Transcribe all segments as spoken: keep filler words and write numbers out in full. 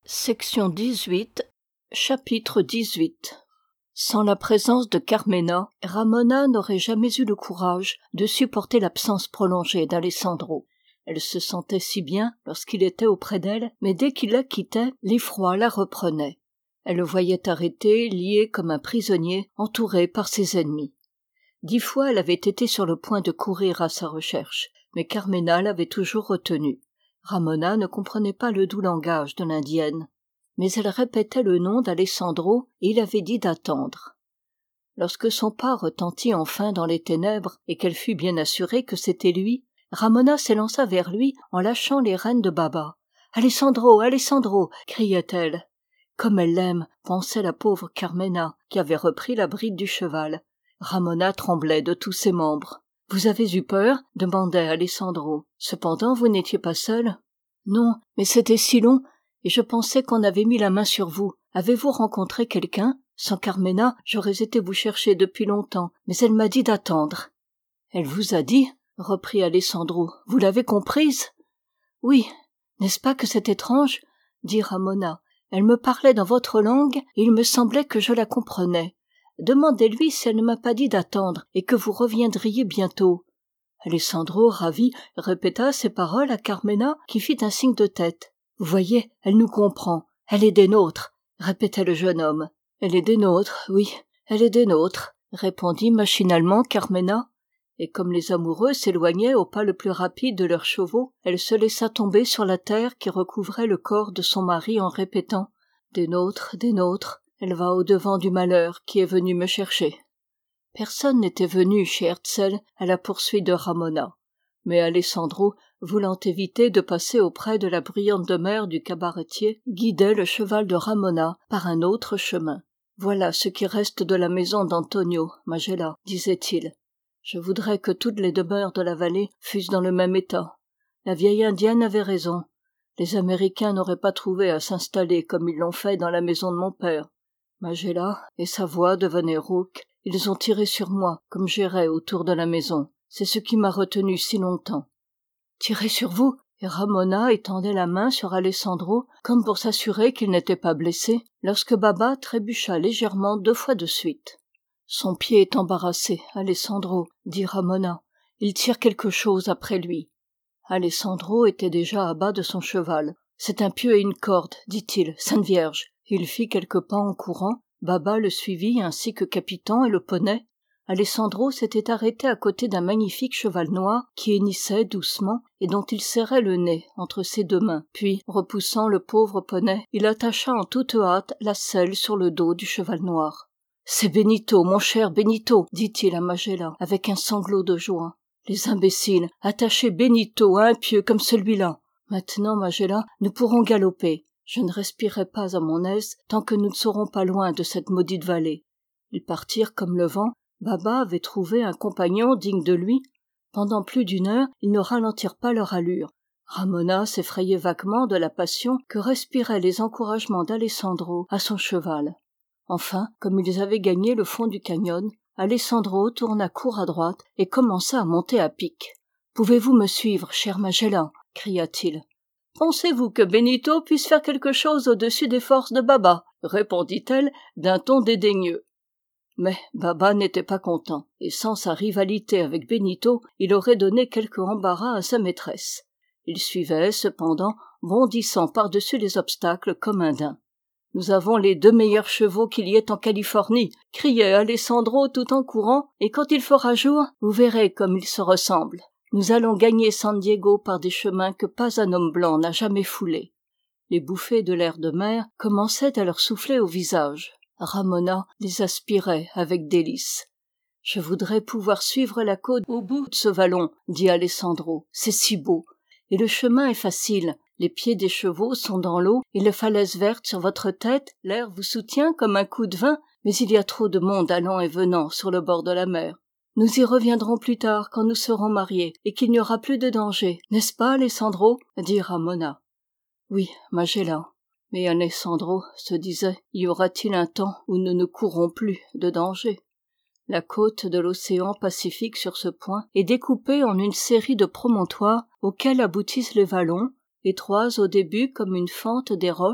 Section dix-huit. Chapitre dix-huit. Sans la présence de Carmena, Ramona n'aurait jamais eu le courage de supporter l'absence prolongée d'Alessandro. Elle se sentait si bien lorsqu'il était auprès d'elle, mais dès qu'il la quittait, l'effroi la reprenait. Elle le voyait arrêté, lié comme un prisonnier, entouré par ses ennemis. Dix fois elle avait été sur le point de courir à sa recherche, mais Carmena l'avait toujours retenue. Ramona ne comprenait pas le doux langage de l'indienne, mais elle répétait le nom d'Alessandro et il avait dit d'attendre. Lorsque son pas retentit enfin dans les ténèbres et qu'elle fut bien assurée que c'était lui, Ramona s'élança vers lui en lâchant les rênes de Baba. « Alessandro, Alessandro !» criait-elle. « Comme elle l'aime !» pensait la pauvre Carmena, qui avait repris la bride du cheval. Ramona tremblait de tous ses membres. « Vous avez eu peur ?» demandait Alessandro. « Cependant, vous n'étiez pas seul ?»« Non, mais c'était si long, et je pensais qu'on avait mis la main sur vous. Avez-vous rencontré quelqu'un ? Sans Carmena, j'aurais été vous chercher depuis longtemps, mais elle m'a dit d'attendre. »« Elle vous a dit ?» reprit Alessandro. « Vous l'avez comprise ?»« Oui. N'est-ce pas que c'est étrange ?» dit Ramona. « Elle me parlait dans votre langue, et il me semblait que je la comprenais. Demandez-lui si elle ne m'a pas dit d'attendre et que vous reviendriez bientôt. » Alessandro, ravi, répéta ces paroles à Carmena, qui fit un signe de tête. « Vous voyez, elle nous comprend. Elle est des nôtres, » répétait le jeune homme. « Elle est des nôtres, oui, elle est des nôtres, » répondit machinalement Carmena. Et comme les amoureux s'éloignaient au pas le plus rapide de leurs chevaux, elle se laissa tomber sur la terre qui recouvrait le corps de son mari en répétant « Des nôtres, des nôtres, elle va au-devant du malheur qui est venu me chercher. » Personne n'était venu chez Herzl à la poursuite de Ramona, mais Alessandro, voulant éviter de passer auprès de la bruyante demeure du cabaretier, guidait le cheval de Ramona par un autre chemin. « Voilà ce qui reste de la maison d'Antonio Magela, » disait-il. « Je voudrais que toutes les demeures de la vallée fussent dans le même état. La vieille indienne avait raison. Les Américains n'auraient pas trouvé à s'installer comme ils l'ont fait dans la maison de mon père. Magela et sa voix devenaient rauques. Ils ont tiré sur moi comme j'errais autour de la maison. C'est ce qui m'a retenu si longtemps. »« Tiré sur vous ?» Et Ramona étendait la main sur Alessandro comme pour s'assurer qu'il n'était pas blessé, lorsque Baba trébucha légèrement deux fois de suite. « Son pied est embarrassé, Alessandro, » dit Ramona. « Il tire quelque chose après lui. » Alessandro était déjà à bas de son cheval. « C'est un pieu et une corde, dit-il, Sainte Vierge. » Il fit quelques pas en courant. Baba le suivit ainsi que Capitan et le poney. Alessandro s'était arrêté à côté d'un magnifique cheval noir qui hennissait doucement et dont il serrait le nez entre ses deux mains. Puis, repoussant le pauvre poney, il attacha en toute hâte la selle sur le dos du cheval noir. « C'est Benito, mon cher Benito !» dit-il à Magela avec un sanglot de joie. « Les imbéciles, attacher Benito à un pieu comme celui-là. Maintenant, Magela, nous pourrons galoper. Je ne respirerai pas à mon aise tant que nous ne serons pas loin de cette maudite vallée. » Ils partirent comme le vent. Baba avait trouvé un compagnon digne de lui. Pendant plus d'une heure, ils ne ralentirent pas leur allure. Ramona s'effrayait vaguement de la passion que respiraient les encouragements d'Alessandro à son cheval. Enfin, comme ils avaient gagné le fond du canyon, Alessandro tourna court à droite et commença à monter à pic. « Pouvez-vous me suivre, cher Magella ?» cria-t-il. « Pensez-vous que Benito puisse faire quelque chose au-dessus des forces de Baba ?» répondit-elle d'un ton dédaigneux. Mais Baba n'était pas content, et sans sa rivalité avec Benito, il aurait donné quelque embarras à sa maîtresse. Il suivait, cependant, bondissant par-dessus les obstacles comme un daim. « Nous avons les deux meilleurs chevaux qu'il y ait en Californie !» criait Alessandro tout en courant, « et quand il fera jour, vous verrez comme ils se ressemblent. Nous allons gagner San Diego par des chemins que pas un homme blanc n'a jamais foulés. » Les bouffées de l'air de mer commençaient à leur souffler au visage. Ramona les aspirait avec délice. « Je voudrais pouvoir suivre la côte au bout de ce vallon, » dit Alessandro. « C'est si beau. Et le chemin est facile. Les pieds des chevaux sont dans l'eau et les falaises vertes sur votre tête. L'air vous soutient comme un coup de vin, mais il y a trop de monde allant et venant sur le bord de la mer. Nous y reviendrons plus tard quand nous serons mariés et qu'il n'y aura plus de danger. N'est-ce pas, Alessandro ?» dit Ramona. « Oui, Magella. » Mais Alessandro se disait, y aura-t-il un temps où nous ne courrons plus de danger ? La côte de l'océan Pacifique sur ce point est découpée en une série de promontoires auxquels aboutissent les vallons, étroits au début comme une fente des roches,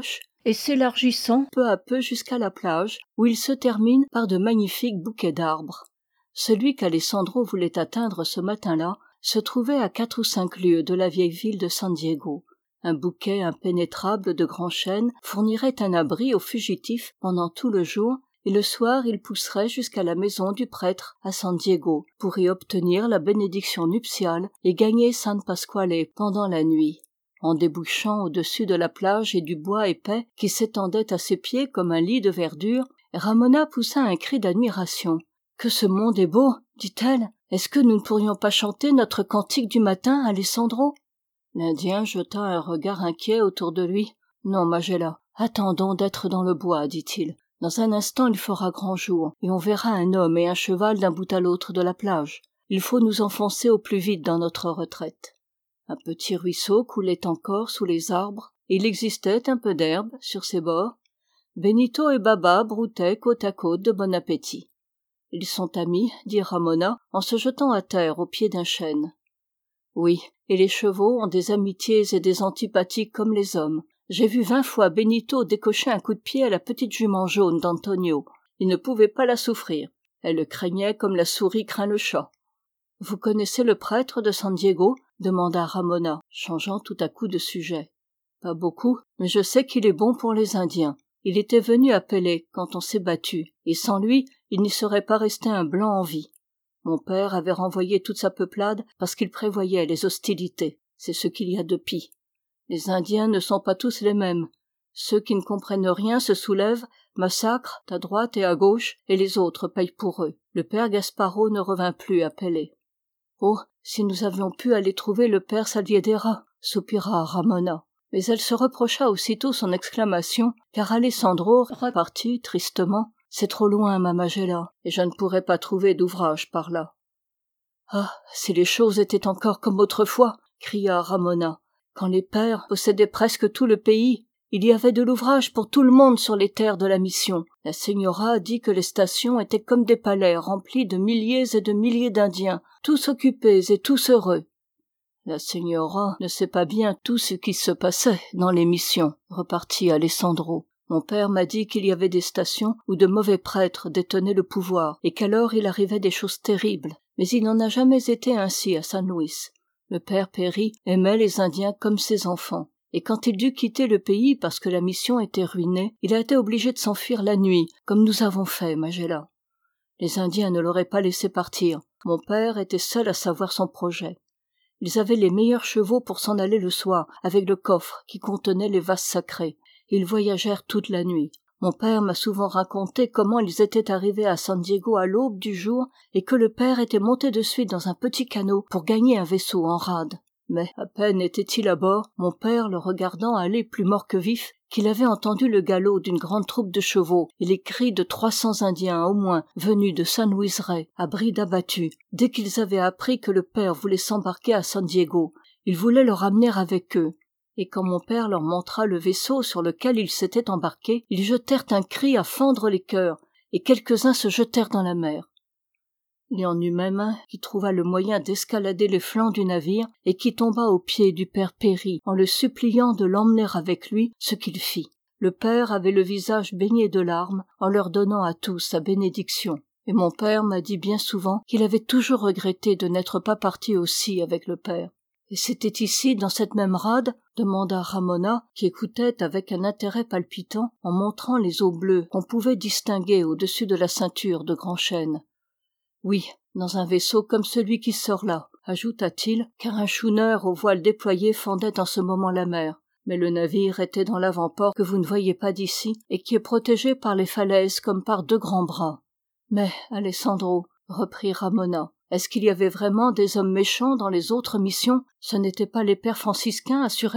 et s'élargissant peu à peu jusqu'à la plage, où il se termine par de magnifiques bouquets d'arbres. Celui qu'Alessandro voulait atteindre ce matin-là se trouvait à quatre ou cinq lieues de la vieille ville de San Diego. Un bouquet impénétrable de grands chênes fournirait un abri aux fugitifs pendant tout le jour, et le soir ils pousseraient jusqu'à la maison du prêtre à San Diego pour y obtenir la bénédiction nuptiale et gagner San Pasquale pendant la nuit. En débouchant au-dessus de la plage et du bois épais qui s'étendait à ses pieds comme un lit de verdure, Ramona poussa un cri d'admiration. « Que ce monde est beau !» dit-elle. « Est-ce que nous ne pourrions pas chanter notre cantique du matin, Alessandro ?» L'Indien jeta un regard inquiet autour de lui. « Non, Majella, attendons d'être dans le bois, dit-il. Dans un instant il fera grand jour, et on verra un homme et un cheval d'un bout à l'autre de la plage. Il faut nous enfoncer au plus vite dans notre retraite. » Un petit ruisseau coulait encore sous les arbres, et il existait un peu d'herbe sur ses bords. Benito et Baba broutaient côte à côte de bon appétit. « Ils sont amis, » dit Ramona, en se jetant à terre au pied d'un chêne. « Oui, et les chevaux ont des amitiés et des antipathies comme les hommes. J'ai vu vingt fois Benito décocher un coup de pied à la petite jument jaune d'Antonio. Il ne pouvait pas la souffrir. Elle le craignait comme la souris craint le chat. »« Vous connaissez le prêtre de San Diego ?» demanda Ramona, changeant tout à coup de sujet. « Pas beaucoup, mais je sais qu'il est bon pour les Indiens. Il était venu à Pelé quand on s'est battu, et sans lui, il n'y serait pas resté un blanc en vie. Mon père avait renvoyé toute sa peuplade parce qu'il prévoyait les hostilités. C'est ce qu'il y a de pis. Les Indiens ne sont pas tous les mêmes. Ceux qui ne comprennent rien se soulèvent, massacrent à droite et à gauche, et les autres payent pour eux. Le père Gasparo ne revint plus à Pelé. « Oh, si nous avions pu aller trouver le père Salviedera !» soupira Ramona. Mais elle se reprocha aussitôt son exclamation, car Alessandro repartit tristement. « C'est trop loin, ma Majella, et je ne pourrais pas trouver d'ouvrage par là. »« Ah, si les choses étaient encore comme autrefois !» cria Ramona. « Quand les pères possédaient presque tout le pays, il y avait de l'ouvrage pour tout le monde sur les terres de la mission. La señora dit que les stations étaient comme des palais remplis de milliers et de milliers d'Indiens, tous occupés et tous heureux. »« La señora ne sait pas bien tout ce qui se passait dans les missions, » repartit Alessandro. « Mon père m'a dit qu'il y avait des stations où de mauvais prêtres détenaient le pouvoir, et qu'alors il arrivait des choses terribles. Mais il n'en a jamais été ainsi à San Luis. Le père Péri aimait les Indiens comme ses enfants. Et quand il dut quitter le pays parce que la mission était ruinée, il a été obligé de s'enfuir la nuit, comme nous avons fait, Majella. Les Indiens ne l'auraient pas laissé partir. Mon père était seul à savoir son projet. Ils avaient les meilleurs chevaux pour s'en aller le soir, avec le coffre qui contenait les vases sacrés. Et ils voyagèrent toute la nuit. Mon père m'a souvent raconté comment ils étaient arrivés à San Diego à l'aube du jour et que le père était monté de suite dans un petit canot pour gagner un vaisseau en rade. Mais à peine était-il à bord, mon père le regardant aller plus mort que vif, qu'il avait entendu le galop d'une grande troupe de chevaux et les cris de trois cents Indiens au moins venus de San Luis Rey, à bride abattue, dès qu'ils avaient appris que le père voulait s'embarquer à San Diego. Ils voulaient le ramener avec eux. Et quand mon père leur montra le vaisseau sur lequel ils s'étaient embarqués, ils jetèrent un cri à fendre les cœurs, et quelques-uns se jetèrent dans la mer. Il y en eut même un qui trouva le moyen d'escalader les flancs du navire et qui tomba aux pieds du père Péri en le suppliant de l'emmener avec lui, ce qu'il fit. Le père avait le visage baigné de larmes en leur donnant à tous sa bénédiction. Et mon père m'a dit bien souvent qu'il avait toujours regretté de n'être pas parti aussi avec le père. « Et c'était ici, dans cette même rade ?» demanda Ramona, qui écoutait avec un intérêt palpitant en montrant les eaux bleues qu'on pouvait distinguer au-dessus de la ceinture de grands chênes. « Oui, dans un vaisseau comme celui qui sort là, » ajouta-t-il, car un schooner aux voiles déployées fendait en ce moment la mer. Mais le navire était dans l'avant-port que vous ne voyez pas d'ici et qui est protégé par les falaises comme par deux grands bras. « Mais, Alessandro, » reprit Ramona, « est-ce qu'il y avait vraiment des hommes méchants dans les autres missions ? Ce n'étaient pas les pères franciscains, assurément. »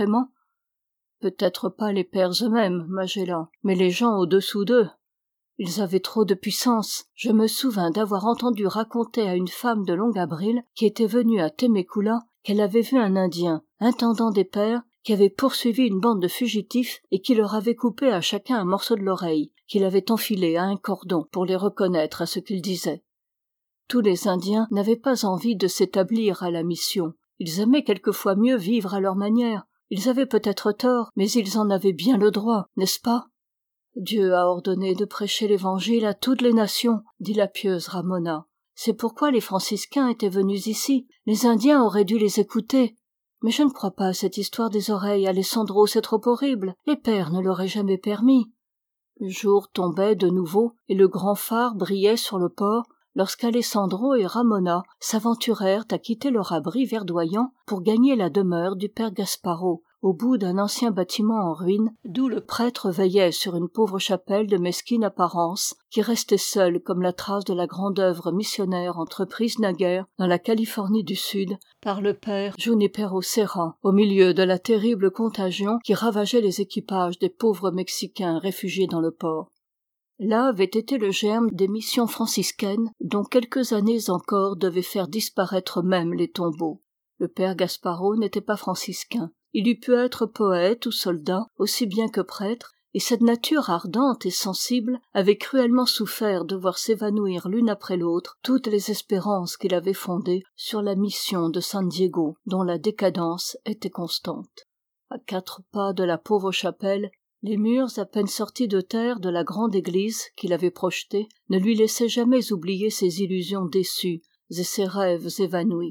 « Peut-être pas les pères eux-mêmes, Majella, mais les gens au-dessous d'eux. Ils avaient trop de puissance. Je me souvins d'avoir entendu raconter à une femme de Long Abril, qui était venue à Temecula, qu'elle avait vu un Indien, intendant des pères, qui avait poursuivi une bande de fugitifs et qui leur avait coupé à chacun un morceau de l'oreille, qu'il avait enfilé à un cordon pour les reconnaître à ce qu'ils disaient. Tous les Indiens n'avaient pas envie de s'établir à la mission. Ils aimaient quelquefois mieux vivre à leur manière. Ils avaient peut-être tort, mais ils en avaient bien le droit, n'est-ce pas? Dieu a ordonné de prêcher l'évangile à toutes les nations, dit la pieuse Ramona. C'est pourquoi les franciscains étaient venus ici. Les Indiens auraient dû les écouter. Mais je ne crois pas à cette histoire des oreilles, Alessandro, c'est trop horrible. Les pères ne l'auraient jamais permis. Le jour tombait de nouveau, et le grand phare brillait sur le port, lorsqu'Alessandro et Ramona s'aventurèrent à quitter leur abri verdoyant pour gagner la demeure du père Gasparo, au bout d'un ancien bâtiment en ruine, d'où le prêtre veillait sur une pauvre chapelle de mesquine apparence, qui restait seule comme la trace de la grande œuvre missionnaire entreprise naguère dans la Californie du Sud par le père Junipero Serra, au milieu de la terrible contagion qui ravageait les équipages des pauvres Mexicains réfugiés dans le port. Là avait été le germe des missions franciscaines dont quelques années encore devaient faire disparaître même les tombeaux. Le père Gasparo n'était pas franciscain. Il eût pu être poète ou soldat, aussi bien que prêtre, et cette nature ardente et sensible avait cruellement souffert de voir s'évanouir l'une après l'autre toutes les espérances qu'il avait fondées sur la mission de San Diego, dont la décadence était constante. À quatre pas de la pauvre chapelle, les murs à peine sortis de terre de la grande église qu'il avait projetée ne lui laissaient jamais oublier ses illusions déçues et ses rêves évanouis.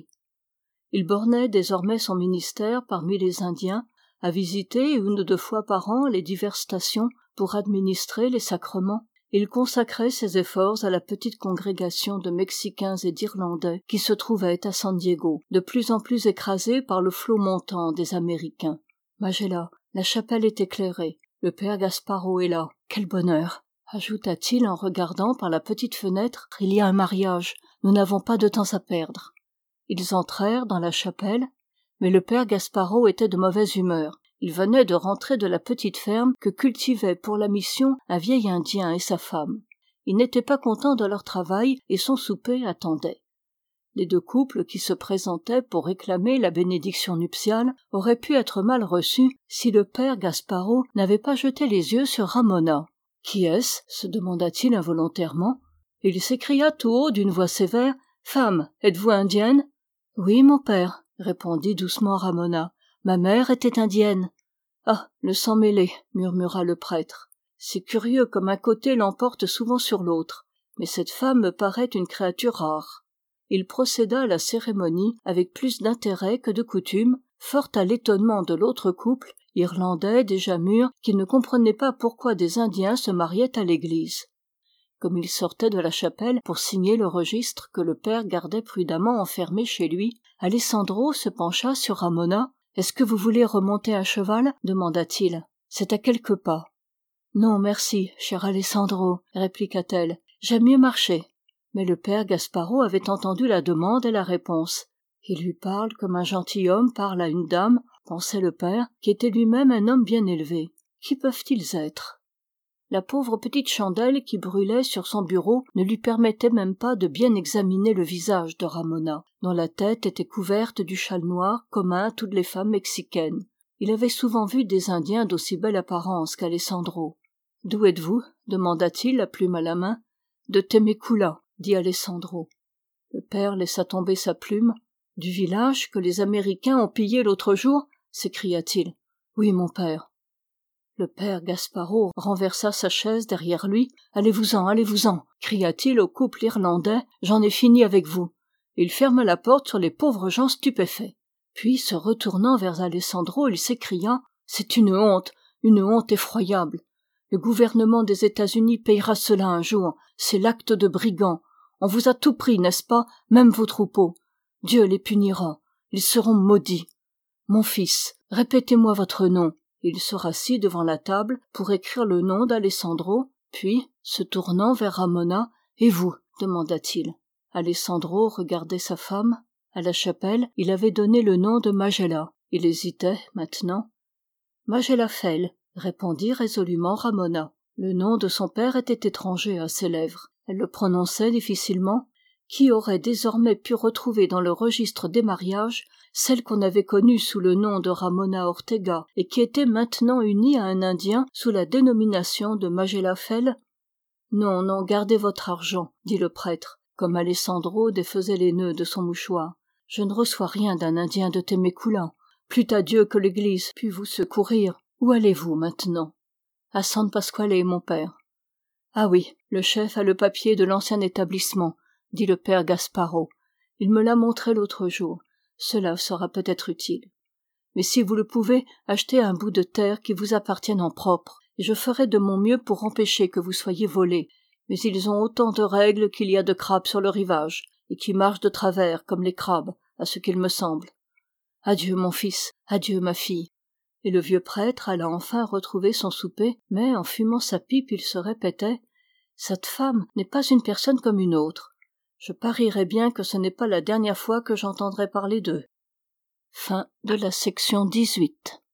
Il bornait désormais son ministère parmi les Indiens, à visiter une ou deux fois par an les diverses stations pour administrer les sacrements, et il consacrait ses efforts à la petite congrégation de Mexicains et d'Irlandais qui se trouvait à San Diego, de plus en plus écrasée par le flot montant des Américains. Magella, la chapelle est éclairée, le père Gasparo est là, quel bonheur, ajouta-t-il en regardant par la petite fenêtre. Il y a un mariage, nous n'avons pas de temps à perdre. Ils entrèrent dans la chapelle, mais le père Gasparo était de mauvaise humeur. Il venait de rentrer de la petite ferme que cultivaient pour la mission un vieil Indien et sa femme. Il n'était pas content de leur travail et son souper attendait. Les deux couples qui se présentaient pour réclamer la bénédiction nuptiale auraient pu être mal reçus si le père Gasparo n'avait pas jeté les yeux sur Ramona. « Qui est-ce » se demanda-t-il involontairement. Et il s'écria tout haut d'une voix sévère. « Femme, êtes-vous indienne ?»« Oui, mon père, » répondit doucement Ramona. « Ma mère était indienne. »« Ah, le sang mêlé, » murmura le prêtre. « C'est curieux comme un côté l'emporte souvent sur l'autre, mais cette femme me paraît une créature rare. » Il procéda à la cérémonie avec plus d'intérêt que de coutume, fort à l'étonnement de l'autre couple, irlandais déjà mûr, qui ne comprenait pas pourquoi des Indiens se mariaient à l'église. Comme il sortait de la chapelle pour signer le registre que le père gardait prudemment enfermé chez lui, Alessandro se pencha sur Ramona. « Est-ce que vous voulez remonter à cheval ?» demanda-t-il. « C'est à quelques pas. »« Non, merci, cher Alessandro, » répliqua-t-elle. « J'aime mieux marcher. » Mais le père Gasparo avait entendu la demande et la réponse. « Il lui parle comme un gentilhomme parle à une dame, » pensait le père, qui était lui-même un homme bien élevé. « Qui peuvent-ils être ?» La pauvre petite chandelle qui brûlait sur son bureau ne lui permettait même pas de bien examiner le visage de Ramona, dont la tête était couverte du châle noir commun à toutes les femmes mexicaines. Il avait souvent vu des Indiens d'aussi belle apparence qu'Alessandro. « D'où êtes-vous » demanda-t-il, la plume à la main. « De Temecula » dit Alessandro. Le père laissa tomber sa plume. « Du village que les Américains ont pillé l'autre jour » s'écria-t-il. « Oui, mon père. » Le père Gasparo renversa sa chaise derrière lui. « Allez-vous-en, allez-vous-en » cria-t-il au couple irlandais. « J'en ai fini avec vous. » Il ferma la porte sur les pauvres gens stupéfaits. Puis, se retournant vers Alessandro, il s'écria « C'est une honte, une honte effroyable. Le gouvernement des États-Unis payera cela un jour. C'est l'acte de brigand. On vous a tout pris, n'est-ce pas, même vos troupeaux. Dieu les punira. Ils seront maudits. Mon fils, répétez-moi votre nom. » Il se rassit devant la table pour écrire le nom d'Alessandro, puis, se tournant vers Ramona, « Et vous ?» demanda-t-il. Alessandro regardait sa femme. À la chapelle, il avait donné le nom de Magella. Il hésitait, maintenant. « Magella Fell » répondit résolument Ramona. Le nom de son père était étranger à ses lèvres. Elle le prononçait difficilement. Qui aurait désormais pu retrouver dans le registre des mariages celle qu'on avait connue sous le nom de Ramona Ortega et qui était maintenant unie à un Indien sous la dénomination de Magella Fell? « Non, non, gardez votre argent, » dit le prêtre, comme Alessandro défaisait les nœuds de son mouchoir. « Je ne reçois rien d'un Indien de Temecula. Plût à Dieu que l'Église pût vous secourir. Où allez-vous maintenant? À San Pasquale, mon père. Ah oui, le chef a le papier de l'ancien établissement, dit le père Gasparo. Il me l'a montré l'autre jour. Cela sera peut-être utile. Mais si vous le pouvez, achetez un bout de terre qui vous appartienne en propre, et je ferai de mon mieux pour empêcher que vous soyez volé. Mais ils ont autant de règles qu'il y a de crabes sur le rivage, et qui marchent de travers comme les crabes, à ce qu'il me semble. Adieu, mon fils, adieu, ma fille. Et le vieux prêtre alla enfin retrouver son souper, mais en fumant sa pipe il se répétait: cette femme n'est pas une personne comme une autre. Je parierais bien que ce n'est pas la dernière fois que j'entendrai parler d'eux. Fin de la section dix-huit.